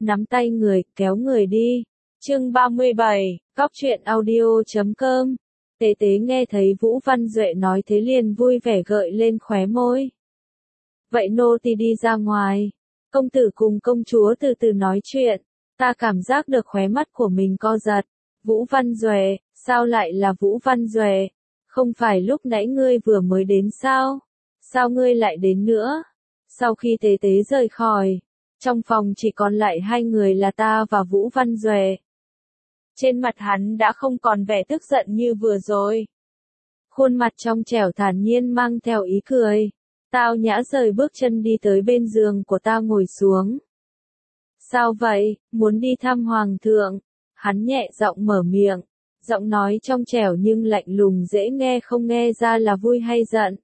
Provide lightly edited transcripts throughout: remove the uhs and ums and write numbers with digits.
nắm tay người, kéo người đi. Chương 37, Cóc truyện audio.com. Tế tế nghe thấy Vũ Văn Duệ nói thế liền vui vẻ gợi lên khóe môi. Vậy nô tỳ đi ra ngoài. Công tử cùng công chúa từ từ nói chuyện. Ta cảm giác được khóe mắt của mình co giật. Vũ Văn Duệ, sao lại là Vũ Văn Duệ? Không phải lúc nãy ngươi vừa mới đến sao? Sao ngươi lại đến nữa? Sau khi tế tế rời khỏi, trong phòng chỉ còn lại hai người là ta và Vũ Văn Duệ. Trên mặt hắn đã không còn vẻ tức giận như vừa rồi. Khuôn mặt trong trẻo thản nhiên mang theo ý cười. Tao nhã rời bước chân đi tới bên giường của ta ngồi xuống. Sao vậy, muốn đi thăm hoàng thượng? Hắn nhẹ giọng mở miệng, giọng nói trong trẻo nhưng lạnh lùng dễ nghe không nghe ra là vui hay giận.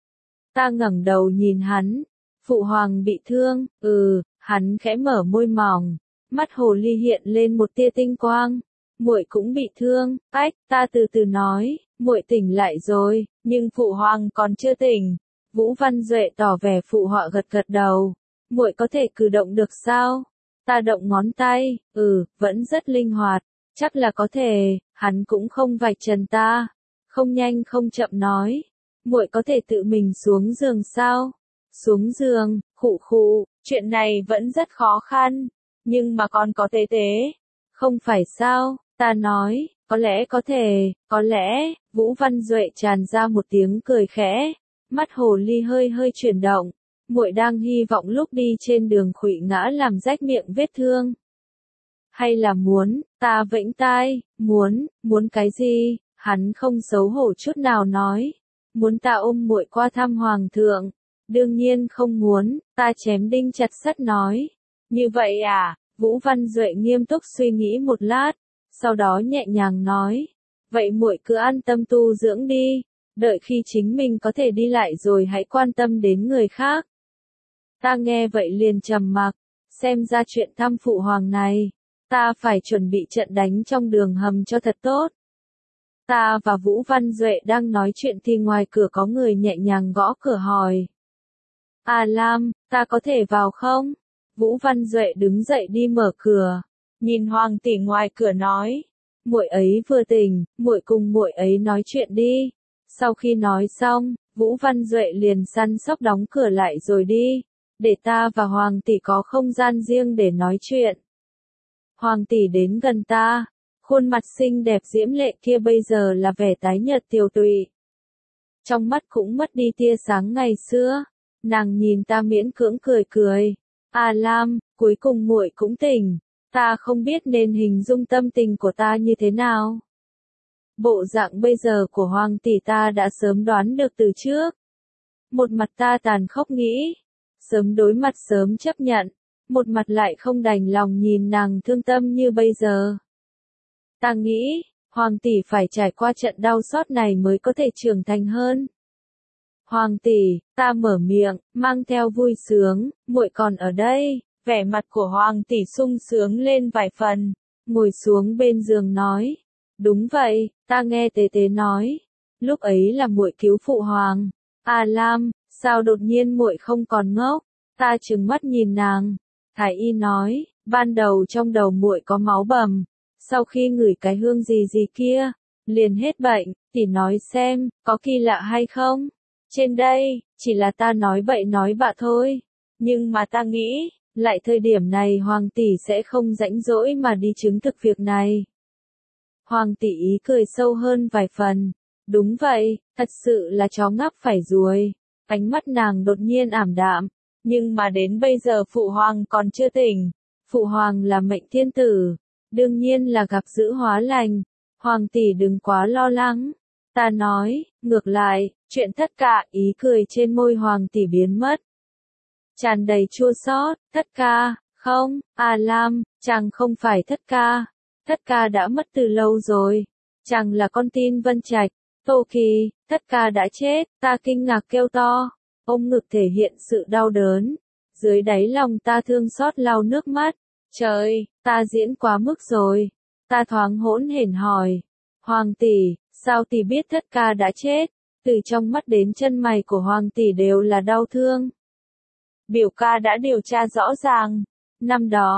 Ta ngẩng đầu nhìn hắn, phụ hoàng bị thương, hắn khẽ mở môi mỏng, mắt hồ ly hiện lên một tia tinh quang. Muội cũng bị thương, ta từ từ nói, muội tỉnh lại rồi, nhưng phụ hoàng còn chưa tỉnh. Vũ Văn Duệ tỏ vẻ phụ họa gật gật đầu, muội có thể cử động được sao? Ta động ngón tay, vẫn rất linh hoạt, chắc là có thể, hắn cũng không vạch trần ta, không nhanh không chậm nói, muội có thể tự mình xuống giường sao? Xuống giường, khụ, chuyện này vẫn rất khó khăn, nhưng mà còn có tế tế, không phải sao? Ta nói, có lẽ có thể, có lẽ. Vũ Văn Duệ tràn ra một tiếng cười khẽ, mắt hồ ly hơi chuyển động. Muội đang hy vọng lúc đi trên đường khuỵu ngã làm rách miệng vết thương. Hay là muốn, ta vẫy tai, muốn cái gì? Hắn không xấu hổ chút nào nói. Muốn ta ôm muội qua thăm hoàng thượng. Đương nhiên không muốn, ta chém đinh chặt sắt nói. Như vậy à? Vũ Văn Duệ nghiêm túc suy nghĩ một lát, sau đó nhẹ nhàng nói. Vậy muội cứ an tâm tu dưỡng đi, đợi khi chính mình có thể đi lại rồi hãy quan tâm đến người khác. Ta nghe vậy liền trầm mặc, xem ra chuyện thăm phụ hoàng này, ta phải chuẩn bị trận đánh trong đường hầm cho thật tốt. Ta và Vũ Văn Duệ đang nói chuyện thì ngoài cửa có người nhẹ nhàng gõ cửa hỏi. À Lam, ta có thể vào không? Vũ Văn Duệ đứng dậy đi mở cửa, nhìn hoàng tỷ ngoài cửa nói. Muội ấy vừa tỉnh, muội cùng muội ấy nói chuyện đi. Sau khi nói xong, Vũ Văn Duệ liền săn sóc đóng cửa lại rồi đi, để ta và hoàng tỷ có không gian riêng để nói chuyện. Hoàng tỷ đến gần ta, khuôn mặt xinh đẹp diễm lệ kia bây giờ là vẻ tái nhợt tiều tụy. Trong mắt cũng mất đi tia sáng ngày xưa, nàng nhìn ta miễn cưỡng cười. À Lam, cuối cùng muội cũng tỉnh, ta không biết nên hình dung tâm tình của ta như thế nào. Bộ dạng bây giờ của hoàng tỷ ta đã sớm đoán được từ trước. Một mặt ta tàn khốc nghĩ, sớm đối mặt sớm chấp nhận, một mặt lại không đành lòng nhìn nàng thương tâm như bây giờ. Ta nghĩ, hoàng tỷ phải trải qua trận đau xót này mới có thể trưởng thành hơn. Hoàng tỷ, ta mở miệng, mang theo vui sướng, muội còn ở đây. Vẻ mặt của hoàng tỷ sung sướng lên vài phần, ngồi xuống bên giường nói. Đúng vậy, ta nghe tế tế nói, lúc ấy là muội cứu phụ hoàng. À Lam, sao đột nhiên muội không còn ngốc? Ta trừng mắt nhìn nàng. Thái y nói, ban đầu trong đầu muội có máu bầm, sau khi ngửi cái hương gì kia, liền hết bệnh. Tỷ nói xem, có kỳ lạ hay không? Trên đây, chỉ là ta nói bậy nói bạ thôi, nhưng mà ta nghĩ, lại thời điểm này hoàng tỷ sẽ không rãnh rỗi mà đi chứng thực việc này. Hoàng tỷ ý cười sâu hơn vài phần. Đúng vậy, thật sự là chó ngáp phải ruồi. Ánh mắt nàng đột nhiên ảm đạm. Nhưng mà đến bây giờ phụ hoàng còn chưa tỉnh. Phụ hoàng là mệnh thiên tử, đương nhiên là gặp dữ hóa lành. Hoàng tỷ đừng quá lo lắng. Ta nói, ngược lại, chuyện tất cả. Ý cười trên môi hoàng tỷ biến mất, tràn đầy chua xót. Thất ca, không, À Lam, chàng không phải thất ca. Thất ca đã mất từ lâu rồi. Chàng là con tin Vân Trạch. Tô Kỳ, thất ca đã chết. Ta kinh ngạc kêu to, ôm ngực thể hiện sự đau đớn. Dưới đáy lòng ta thương xót lau nước mắt. Trời, ta diễn quá mức rồi. Ta thoáng hỗn hển hỏi. Hoàng tỷ, sao tỷ biết thất ca đã chết? Từ trong mắt đến chân mày của hoàng tỷ đều là đau thương. Biểu ca đã điều tra rõ ràng. Năm đó,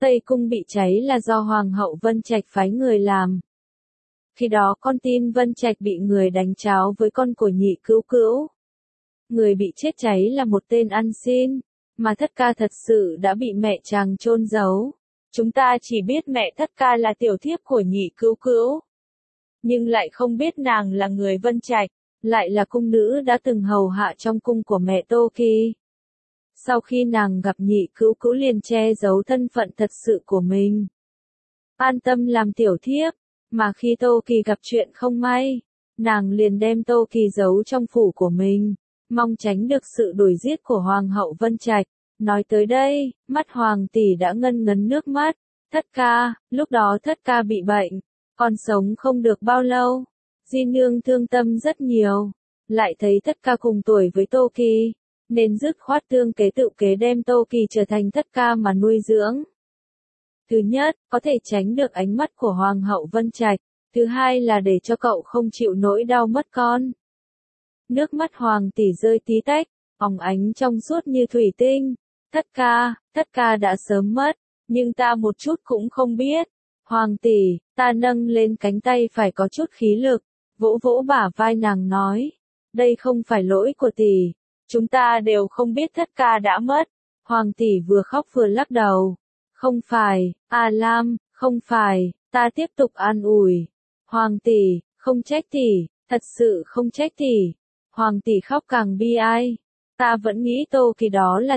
Tây Cung bị cháy là do Hoàng hậu Vân Trạch phái người làm. Khi đó con tin Vân Trạch bị người đánh cháo với con của Nhị Cữu Cữu. Người bị chết cháy là một tên ăn xin, mà Thất Ca thật sự đã bị mẹ chàng chôn giấu. Chúng ta chỉ biết mẹ Thất Ca là tiểu thiếp của Nhị Cữu Cữu, nhưng lại không biết nàng là người Vân Trạch, lại là cung nữ đã từng hầu hạ trong cung của mẹ Tô Kỳ. Sau khi nàng gặp Nhị Cữu Cữu liền che giấu thân phận thật sự của mình, an tâm làm tiểu thiếp, mà khi Tô Kỳ gặp chuyện không may, nàng liền đem Tô Kỳ giấu trong phủ của mình, mong tránh được sự đuổi giết của Hoàng hậu Vân Trạch. Nói tới đây, mắt Hoàng tỷ đã ngân ngấn nước mắt. Thất ca, lúc đó Thất ca bị bệnh, còn sống không được bao lâu. Di nương thương tâm rất nhiều, lại thấy Thất ca cùng tuổi với Tô Kỳ, nên dứt khoát tương kế tự kế đem Tô Kỳ trở thành Thất ca mà nuôi dưỡng. Thứ nhất, có thể tránh được ánh mắt của Hoàng hậu Vân Trạch. Thứ hai là để cho cậu không chịu nỗi đau mất con. Nước mắt Hoàng tỷ rơi tí tách, óng ánh trong suốt như thủy tinh. Thất ca đã sớm mất, nhưng ta một chút cũng không biết. Hoàng tỷ, ta nâng lên cánh tay phải có chút khí lực, vỗ vỗ bả vai nàng nói. Đây không phải lỗi của tỷ, chúng ta đều không biết Thất ca đã mất. Hoàng tỷ vừa khóc vừa lắc đầu. Không phải, A Lam, không phải, ta tiếp tục an ủi. Hoàng tỷ, không trách tỷ, thật sự không trách tỷ. Hoàng tỷ khóc càng bi ai. Ta vẫn nghĩ Tô Kỳ đó là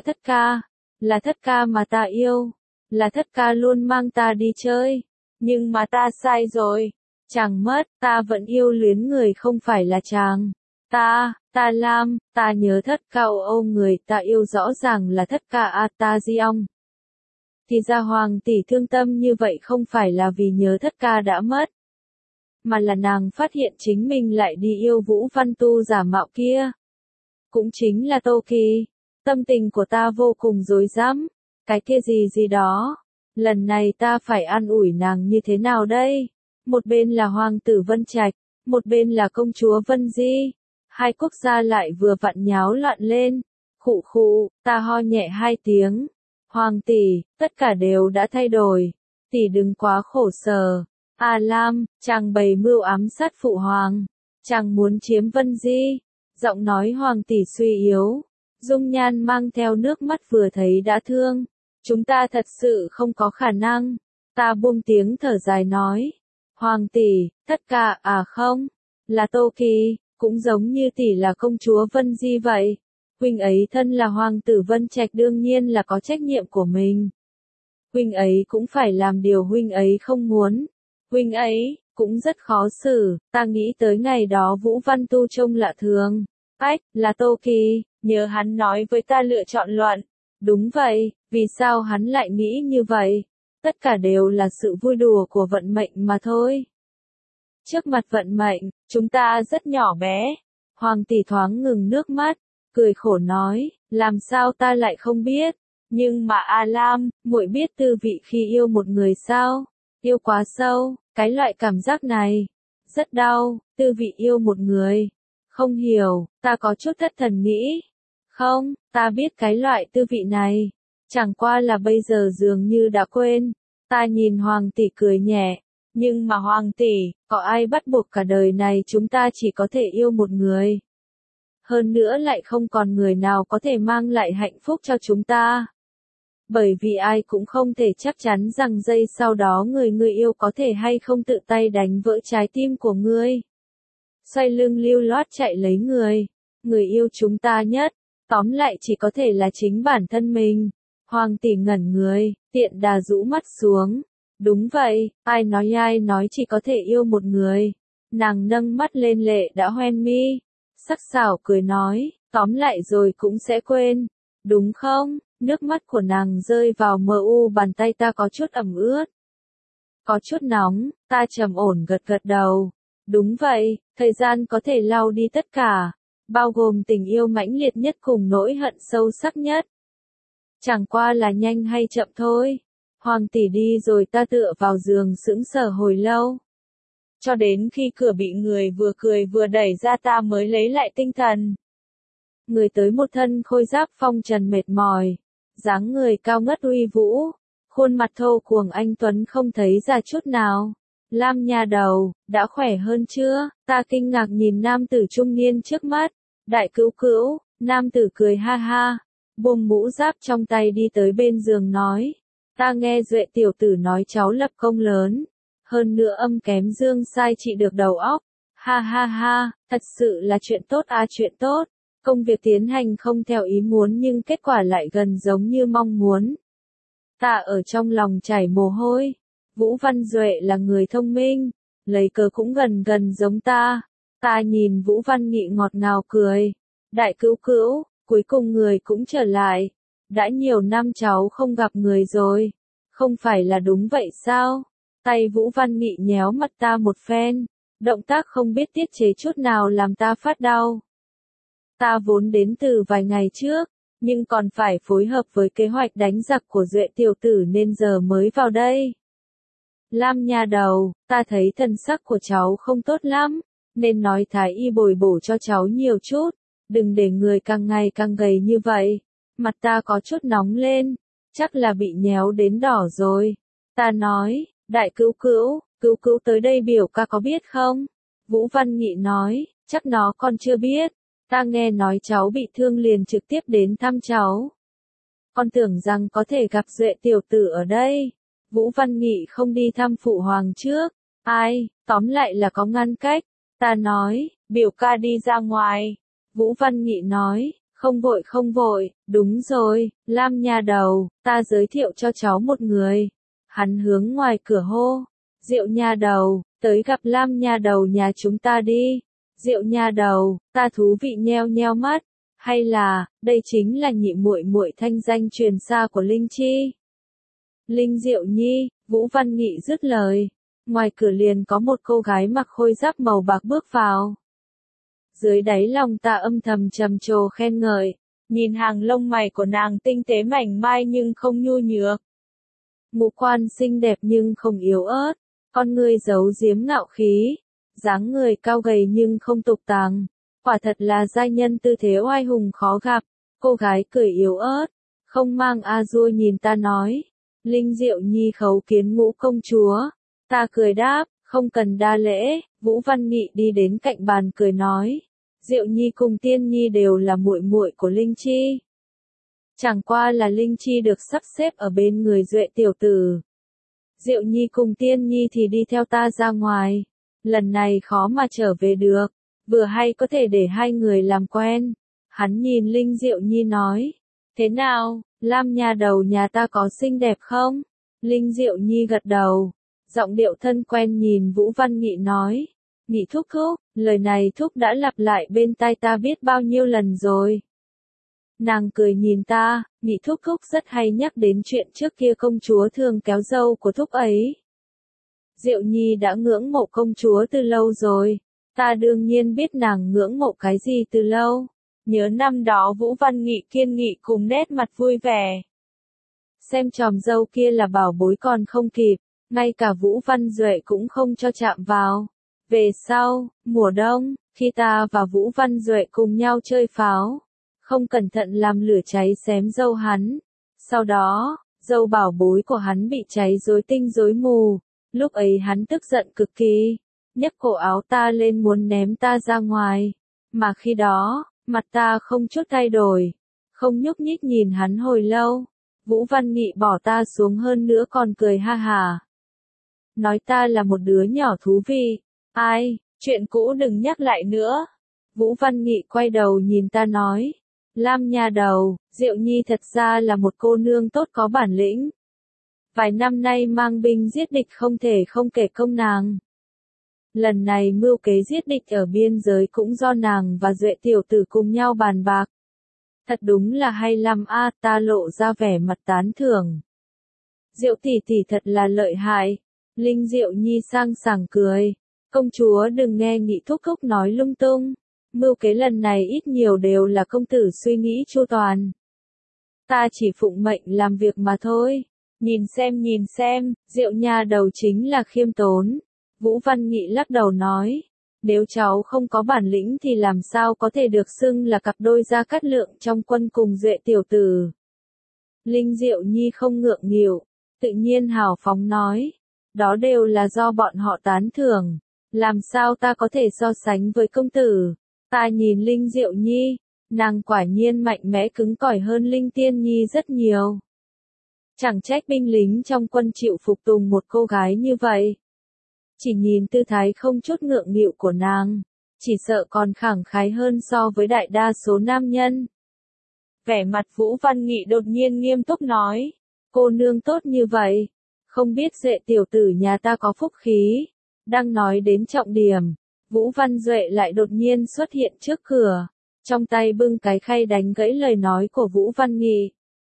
Thất ca mà ta yêu, là Thất ca luôn mang ta đi chơi. Nhưng mà ta sai rồi, chàng mất, ta vẫn yêu luyến người không phải là chàng. Ta Lam, ta nhớ Thất ca ôm người ta yêu rõ ràng là Thất ca A ta Di Ong. Thì ra Hoàng tỷ thương tâm như vậy không phải là vì nhớ Thất ca đã mất, mà là nàng phát hiện chính mình lại đi yêu Vũ Văn Tu giả mạo kia. Cũng chính là Tô Kỳ. Tâm tình của ta vô cùng rối rắm. Cái kia gì đó. Lần này ta phải an ủi nàng như thế nào đây? Một bên là Hoàng tử Vân Trạch, một bên là công chúa Vân Di. Hai quốc gia lại vừa vặn nháo loạn lên. Khụ khụ, ta ho nhẹ hai tiếng. Hoàng tỷ, tất cả đều đã thay đổi. Tỷ đừng quá khổ sở. A Lam, chàng bày mưu ám sát phụ hoàng. Chàng muốn chiếm Vân Di. Giọng nói Hoàng tỷ suy yếu. Dung nhan mang theo nước mắt vừa thấy đã thương. Chúng ta thật sự không có khả năng. Ta buông tiếng thở dài nói. Hoàng tỷ, Thất ca à không. Là Tô Kỳ, cũng giống như tỷ là công chúa Vân Di vậy. Huynh ấy thân là Hoàng tử Vân Trạch đương nhiên là có trách nhiệm của mình. Huynh ấy cũng phải làm điều huynh ấy không muốn. Huynh ấy cũng rất khó xử, ta nghĩ tới ngày đó Vũ Văn Tu trông lạ thường. Ách, là Tô Kỳ, nhớ hắn nói với ta lựa chọn luận. Đúng vậy, vì sao hắn lại nghĩ như vậy? Tất cả đều là sự vui đùa của vận mệnh mà thôi. Trước mặt vận mệnh, chúng ta rất nhỏ bé. Hoàng tỷ thoáng ngừng nước mắt, cười khổ nói, làm sao ta lại không biết? Nhưng mà A Lam, muội biết tư vị khi yêu một người sao? Yêu quá sâu, cái loại cảm giác này rất đau, tư vị yêu một người. Không hiểu, ta có chút thất thần nghĩ. Không, ta biết cái loại tư vị này. Chẳng qua là bây giờ dường như đã quên. Ta nhìn Hoàng tỷ cười nhẹ. Nhưng mà Hoàng tỷ, có ai bắt buộc cả đời này chúng ta chỉ có thể yêu một người? Hơn nữa lại không còn người nào có thể mang lại hạnh phúc cho chúng ta. Bởi vì ai cũng không thể chắc chắn rằng giây sau đó người yêu có thể hay không tự tay đánh vỡ trái tim của ngươi. Xoay lưng lưu loát chạy lấy người yêu chúng ta nhất, tóm lại chỉ có thể là chính bản thân mình. Hoàng tỷ ngẩn người, tiện đà rũ mắt xuống. Đúng vậy, ai nói chỉ có thể yêu một người. Nàng nâng mắt lên lệ đã hoen mi. Sắc sảo cười nói, tóm lại rồi cũng sẽ quên. Đúng không? Nước mắt của nàng rơi vào mờ u bàn tay ta có chút ẩm ướt. Có chút nóng, ta trầm ổn gật đầu. Đúng vậy, thời gian có thể lau đi tất cả, bao gồm tình yêu mãnh liệt nhất cùng nỗi hận sâu sắc nhất. Chẳng qua là nhanh hay chậm thôi. Hoàng tỷ đi rồi ta tựa vào giường sững sờ hồi lâu. Cho đến khi cửa bị người vừa cười vừa đẩy ra ta mới lấy lại tinh thần. Người tới một thân khôi giáp phong trần mệt mỏi, dáng người cao ngất uy vũ, Khuôn mặt thô cuồng anh Tuấn không thấy già chút nào. Lam nha đầu, đã khỏe hơn chưa? Ta kinh ngạc nhìn nam tử trung niên trước mắt. Đại cữu cữu, nam tử cười ha ha, buông mũ giáp trong tay đi tới bên giường nói. Ta nghe Duệ tiểu tử nói cháu lập công lớn. Hơn nữa âm kém dương sai trị được đầu óc. Ha ha ha, thật sự là chuyện tốt à, chuyện tốt. Công việc tiến hành không theo ý muốn nhưng kết quả lại gần giống như mong muốn. Ta ở trong lòng chảy mồ hôi. Vũ Văn Duệ là người thông minh, lấy cớ cũng gần gần giống ta. Ta nhìn Vũ Văn Nghị ngọt ngào cười. Đại cữu cữu, cuối cùng người cũng trở lại. Đã nhiều năm cháu không gặp người rồi. Không phải là đúng vậy sao? Tay Vũ Văn Nghị nhéo mặt ta một phen. Động tác không biết tiết chế chút nào làm ta phát đau. Ta vốn đến từ vài ngày trước, nhưng còn phải phối hợp với kế hoạch đánh giặc của Duệ tiểu tử nên giờ mới vào đây. Lam nha đầu, ta thấy thần sắc của cháu không tốt lắm, nên nói thái y bồi bổ cho cháu nhiều chút, đừng để người càng ngày càng gầy như vậy. Mặt ta có chút nóng lên, chắc là bị nhéo đến đỏ rồi. Ta nói, đại cữu cữu tới đây biểu ca có biết không? Vũ Văn Nghị nói, chắc nó còn chưa biết. Ta nghe nói cháu bị thương liền trực tiếp đến thăm cháu. Con tưởng rằng có thể gặp Duệ tiểu tử ở đây. Vũ Văn Nghị không đi thăm phụ hoàng trước. Ai, tóm lại là có ngăn cách. Ta nói, biểu ca đi ra ngoài. Vũ Văn Nghị nói, không vội, đúng rồi, Lam nha đầu, ta giới thiệu cho cháu một người. Hắn hướng ngoài cửa hô, Diệu nha đầu, tới gặp Lam nha đầu nhà chúng ta đi. Diệu nha đầu, ta thú vị nheo nheo mắt, hay là, đây chính là nhị muội muội thanh danh truyền xa của Linh Chi. Linh Diệu Nhi, Vũ Văn Nghị dứt lời, ngoài cửa liền có một cô gái mặc khôi giáp màu bạc bước vào. Dưới đáy lòng ta âm thầm trầm trồ khen ngợi, nhìn hàng lông mày của nàng tinh tế mảnh mai nhưng không nhu nhược. Ngũ quan xinh đẹp nhưng không yếu ớt, con người giấu giếm ngạo khí, dáng người cao gầy nhưng không tục tàng, quả thật là giai nhân tư thế oai hùng khó gặp. Cô gái cười yếu ớt, không mang a dua nhìn ta nói, Linh Diệu Nhi khấu kiến Ngũ công chúa. Ta cười đáp, không cần đa lễ. Vũ Văn Nghị đi đến cạnh bàn cười nói, Diệu Nhi cùng Tiên Nhi đều là muội muội của Linh Chi. Chẳng qua là Linh Chi được sắp xếp ở bên người Duệ tiểu tử. Diệu Nhi cùng Tiên Nhi thì đi theo ta ra ngoài. Lần này khó mà trở về được, vừa hay có thể để hai người làm quen. Hắn nhìn Linh Diệu Nhi nói, thế nào, Lam nha đầu nhà ta có xinh đẹp không? Linh Diệu Nhi gật đầu, giọng điệu thân quen nhìn Vũ Văn Nghị nói, Nghị thúc thúc, lời này thúc đã lặp lại bên tai ta biết bao nhiêu lần rồi. Nàng cười nhìn ta, Nghị thúc thúc rất hay nhắc đến chuyện trước kia công chúa thường kéo dâu của thúc ấy. Diệu Nhi đã ngưỡng mộ công chúa từ lâu rồi, ta đương nhiên biết nàng ngưỡng mộ cái gì từ lâu. Nhớ năm đó Vũ Văn Nghị kiên nghị cùng nét mặt vui vẻ. Xem chòm dâu kia là bảo bối còn không kịp, ngay cả Vũ Văn Duệ cũng không cho chạm vào. Về sau, mùa đông, khi ta và Vũ Văn Duệ cùng nhau chơi pháo, không cẩn thận làm lửa cháy xém dâu hắn. Sau đó, dâu bảo bối của hắn bị cháy rối tinh rối mù. Lúc ấy hắn tức giận cực kỳ, nhấc cổ áo ta lên muốn ném ta ra ngoài. Mà khi đó, mặt ta không chút thay đổi, không nhúc nhích nhìn hắn hồi lâu. Vũ Văn Nghị bỏ ta xuống hơn nữa còn cười ha hà. Nói ta là một đứa nhỏ thú vị. Ai, chuyện cũ đừng nhắc lại nữa. Vũ Văn Nghị quay đầu nhìn ta nói, Lam nha đầu, Diệu Nhi thật ra là một cô nương tốt có bản lĩnh. Vài năm nay mang binh giết địch không thể không kể công nàng. Lần này mưu kế giết địch ở biên giới cũng do nàng và Duệ tiểu tử cùng nhau bàn bạc. Thật đúng là hay lắm a, ta lộ ra vẻ mặt tán thưởng. Diệu tỷ tỷ thật là lợi hại. Linh Diệu Nhi sang sảng cười. Công chúa đừng nghe Nghị thúc thúc nói lung tung. Mưu kế lần này ít nhiều đều là công tử suy nghĩ chu toàn. Ta chỉ phụng mệnh làm việc mà thôi. Nhìn xem, Diệu nha đầu chính là khiêm tốn. Vũ Văn Nghị lắc đầu nói, nếu cháu không có bản lĩnh thì làm sao có thể được xưng là cặp đôi Gia Cát Lượng trong quân cùng Duệ tiểu tử. Linh Diệu Nhi không ngượng nghịu, tự nhiên hào phóng nói. Đó đều là do bọn họ tán thưởng. Làm sao ta có thể so sánh với công tử? Ta nhìn Linh Diệu Nhi, nàng quả nhiên mạnh mẽ cứng cỏi hơn Linh Tiên Nhi rất nhiều. Chẳng trách binh lính trong quân chịu phục tùng một cô gái như vậy. Chỉ nhìn tư thái không chút ngượng nghịu của nàng, chỉ sợ còn khẳng khái hơn so với đại đa số nam nhân. Vẻ mặt Vũ Văn Nghị đột nhiên nghiêm túc nói, cô nương tốt như vậy, không biết Duệ tiểu tử nhà ta có phúc khí. Đang nói đến trọng điểm, Vũ Văn Duệ lại đột nhiên xuất hiện trước cửa, trong tay bưng cái khay đánh gãy lời nói của Vũ Văn Nghị.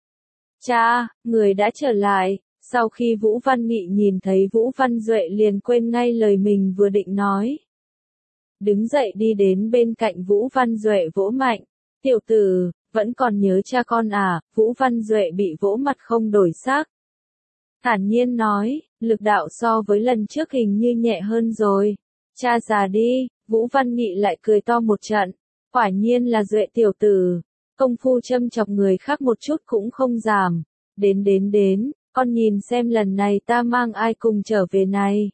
Cha, người đã trở lại. Sau khi Vũ Văn Nghị nhìn thấy Vũ Văn Duệ liền quên ngay lời mình vừa định nói. Đứng dậy đi đến bên cạnh Vũ Văn Duệ vỗ mạnh. Tiểu tử, vẫn còn nhớ cha con à? Vũ Văn Duệ bị vỗ mặt không đổi sắc. Thản nhiên nói, lực đạo so với lần trước hình như nhẹ hơn rồi. Cha già đi. Vũ Văn Nghị lại cười to một trận. Quả nhiên là Duệ tiểu tử. Công phu châm chọc người khác một chút cũng không giảm. Đến. Con nhìn xem lần này ta mang ai cùng trở về này.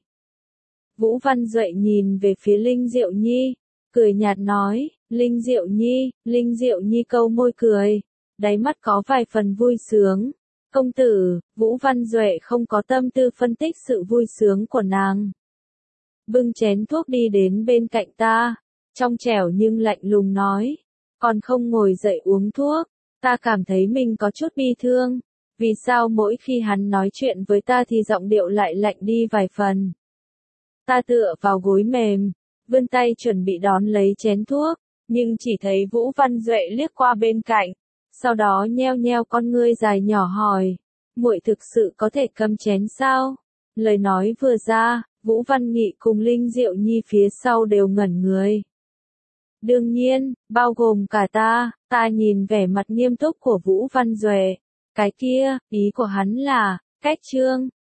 Vũ Văn Duệ nhìn về phía Linh Diệu Nhi, cười nhạt nói, Linh Diệu Nhi câu môi cười, đáy mắt có vài phần vui sướng. Công tử, Vũ Văn Duệ không có tâm tư phân tích sự vui sướng của nàng. Bưng chén thuốc đi đến bên cạnh ta, trong trẻo nhưng lạnh lùng nói, còn không ngồi dậy uống thuốc, ta cảm thấy mình có chút bi thương. Vì sao mỗi khi hắn nói chuyện với ta thì giọng điệu lại lạnh đi vài phần. Ta tựa vào gối mềm, vươn tay chuẩn bị đón lấy chén thuốc, nhưng chỉ thấy Vũ Văn Duệ liếc qua bên cạnh, sau đó nheo nheo con ngươi dài nhỏ hỏi, muội thực sự có thể cầm chén sao? Lời nói vừa ra, Vũ Văn Nghị cùng Linh Diệu Nhi phía sau đều ngẩn người. Đương nhiên, bao gồm cả ta nhìn vẻ mặt nghiêm túc của Vũ Văn Duệ. Cái kia, ý của hắn là, cách trương,